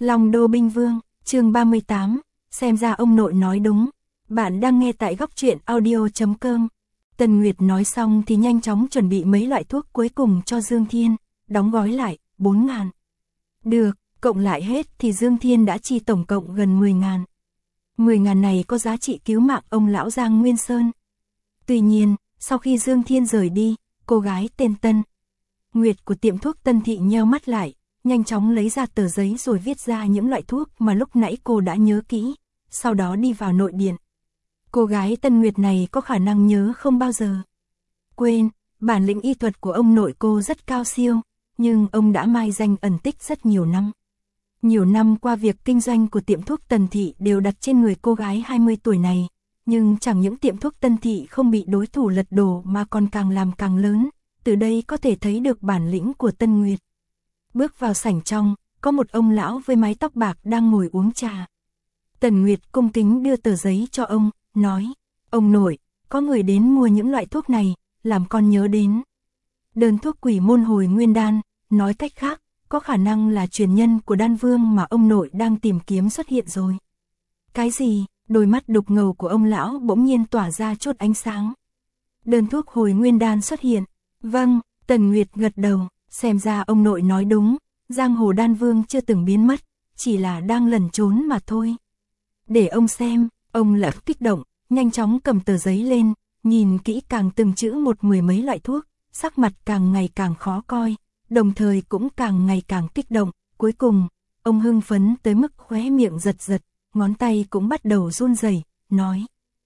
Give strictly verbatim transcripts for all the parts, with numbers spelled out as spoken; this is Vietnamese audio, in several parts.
Long Đô Binh Vương, chương ba mươi tám, xem ra ông nội nói đúng. Bạn đang nghe tại góc truyện audio.com. Tần Nguyệt nói xong thì nhanh chóng chuẩn bị mấy loại thuốc cuối cùng cho Dương Thiên, đóng gói lại, bốn ngàn. Được, cộng lại hết thì Dương Thiên đã chi tổng cộng gần mười ngàn. mười ngàn này có giá trị cứu mạng ông lão Giang Nguyên Sơn. Tuy nhiên, sau khi Dương Thiên rời đi, cô gái tên Tân Nguyệt của tiệm thuốc Tân Thị nheo mắt lại, nhanh chóng lấy ra tờ giấy rồi viết ra những loại thuốc mà lúc nãy cô đã nhớ kỹ, sau đó đi vào nội điện. Cô gái Tân Nguyệt này có khả năng nhớ không bao giờ quên, bản lĩnh y thuật của ông nội cô rất cao siêu, nhưng ông đã mai danh ẩn tích rất nhiều năm. Nhiều năm qua việc kinh doanh của tiệm thuốc Tần Thị đều đặt trên người cô gái hai mươi tuổi này, nhưng chẳng những tiệm thuốc Tân Thị không bị đối thủ lật đổ mà còn càng làm càng lớn, từ đây có thể thấy được bản lĩnh của Tân Nguyệt. Bước vào sảnh trong, có một ông lão với mái tóc bạc đang ngồi uống trà. Tần Nguyệt cung kính đưa tờ giấy cho ông, nói, ông nội, có người đến mua những loại thuốc này, làm con nhớ đến đơn thuốc Quỷ Môn Hồi Nguyên Đan, nói cách khác, có khả năng là truyền nhân của đan vương mà ông nội đang tìm kiếm xuất hiện rồi. Cái gì? Đôi mắt đục ngầu của ông lão bỗng nhiên tỏa ra chút ánh sáng. Đơn thuốc Hồi Nguyên Đan xuất hiện. Vâng, Tần Nguyệt gật đầu, xem ra ông nội nói đúng, giang hồ đan vương chưa từng biến mất, chỉ là đang lẩn trốn mà thôi. Để ông xem, ông lập kích động, nhanh chóng cầm tờ giấy lên, nhìn kỹ càng từng chữ một mười mấy loại thuốc, sắc mặt càng ngày càng khó coi, đồng thời cũng càng ngày càng kích động, cuối cùng, ông hưng phấn tới mức khóe miệng giật giật, ngón tay cũng bắt đầu run rẩy, nói,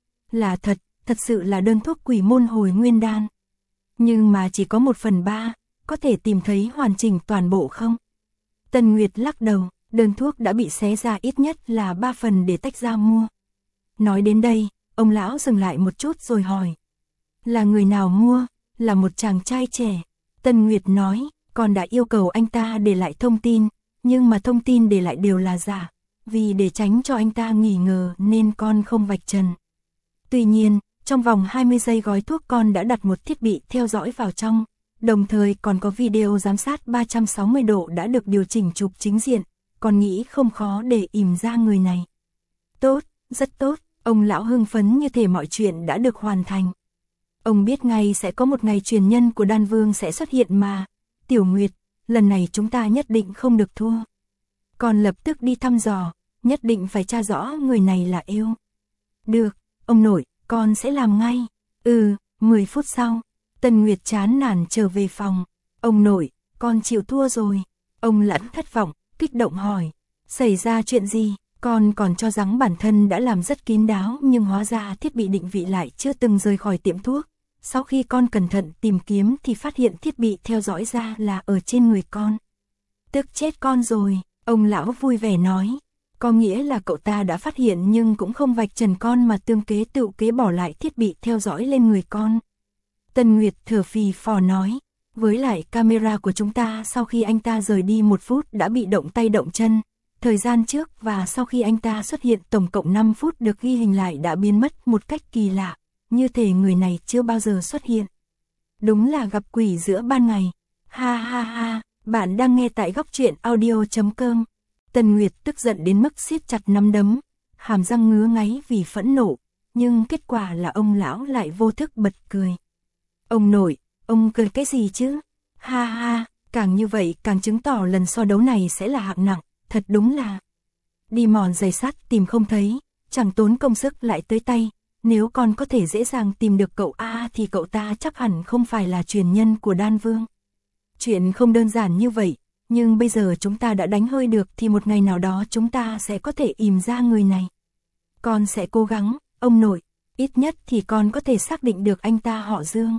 là thật, thật sự là đơn thuốc Quỷ Môn Hồi Nguyên Đan. Nhưng mà chỉ có một phần ba, có thể tìm thấy hoàn chỉnh toàn bộ không? Tần Nguyệt lắc đầu, đơn thuốc đã bị xé ra ít nhất là ba phần để tách ra mua. Nói đến đây, ông lão dừng lại một chút rồi hỏi, là người nào mua? Là một chàng trai trẻ. Tần Nguyệt nói, con đã yêu cầu anh ta để lại thông tin, nhưng mà thông tin để lại đều là giả, vì để tránh cho anh ta nghi ngờ nên con không vạch trần. Tuy nhiên, trong vòng hai mươi giây gói thuốc con đã đặt một thiết bị theo dõi vào trong, đồng thời còn có video giám sát ba trăm sáu mươi độ đã được điều chỉnh chụp chính diện, con nghĩ không khó để ìm ra người này. Tốt, rất tốt, ông lão hưng phấn như thể mọi chuyện đã được hoàn thành. Ông biết ngay sẽ có một ngày truyền nhân của đan vương sẽ xuất hiện mà. Tiểu Nguyệt, lần này chúng ta nhất định không được thua. Con lập tức đi thăm dò, nhất định phải tra rõ người này là yêu. Được, ông nội, con sẽ làm ngay. Ừ, mười phút sau, Tần Nguyệt chán nản trở về phòng. Ông nội, con chịu thua rồi. Ông lẫn thất vọng, kích động hỏi. Xảy ra chuyện gì? Con còn cho rằng bản thân đã làm rất kín đáo nhưng hóa ra thiết bị định vị lại chưa từng rời khỏi tiệm thuốc. Sau khi con cẩn thận tìm kiếm thì phát hiện thiết bị theo dõi ra là ở trên người con. Tức chết con rồi, ông lão vui vẻ nói. Có nghĩa là cậu ta đã phát hiện nhưng cũng không vạch trần con mà tương kế tự kế bỏ lại thiết bị theo dõi lên người con. Tần Nguyệt thở phì phò nói. Với lại camera của chúng ta sau khi anh ta rời đi một phút đã bị động tay động chân. Thời gian trước và sau khi anh ta xuất hiện tổng cộng năm phút được ghi hình lại đã biến mất một cách kỳ lạ. Như thể người này chưa bao giờ xuất hiện. Đúng là gặp quỷ giữa ban ngày. Ha ha ha, bạn đang nghe tại góc truyện audio.com. Tần Nguyệt tức giận đến mức siết chặt nắm đấm, hàm răng ngứa ngáy vì phẫn nộ, nhưng kết quả là ông lão lại vô thức bật cười. Ông nội, ông cười cái gì chứ? Ha ha, càng như vậy càng chứng tỏ lần so đấu này sẽ là hạng nặng, thật đúng là. Đi mòn giày sắt tìm không thấy, chẳng tốn công sức lại tới tay. Nếu con có thể dễ dàng tìm được cậu A thì cậu ta chắc hẳn không phải là truyền nhân của đan vương. Chuyện không đơn giản như vậy, nhưng bây giờ chúng ta đã đánh hơi được thì một ngày nào đó chúng ta sẽ có thể ìm ra người này. Con sẽ cố gắng, ông nội, ít nhất thì con có thể xác định được anh ta họ Dương.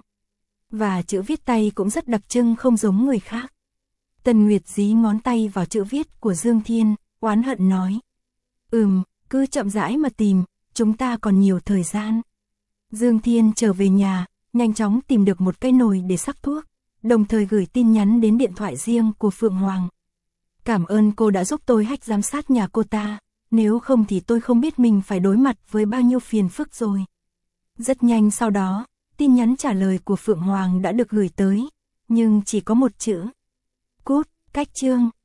Và chữ viết tay cũng rất đặc trưng không giống người khác. Tần Nguyệt dí ngón tay vào chữ viết của Dương Thiên, oán hận nói. Ừm, cứ chậm rãi mà tìm. Chúng ta còn nhiều thời gian. Dương Thiên trở về nhà, nhanh chóng tìm được một cái nồi để sắc thuốc, đồng thời gửi tin nhắn đến điện thoại riêng của Phượng Hoàng. Cảm ơn cô đã giúp tôi hack giám sát nhà cô ta, nếu không thì tôi không biết mình phải đối mặt với bao nhiêu phiền phức rồi. Rất nhanh sau đó, tin nhắn trả lời của Phượng Hoàng đã được gửi tới, nhưng chỉ có một chữ. Cút, cách chương.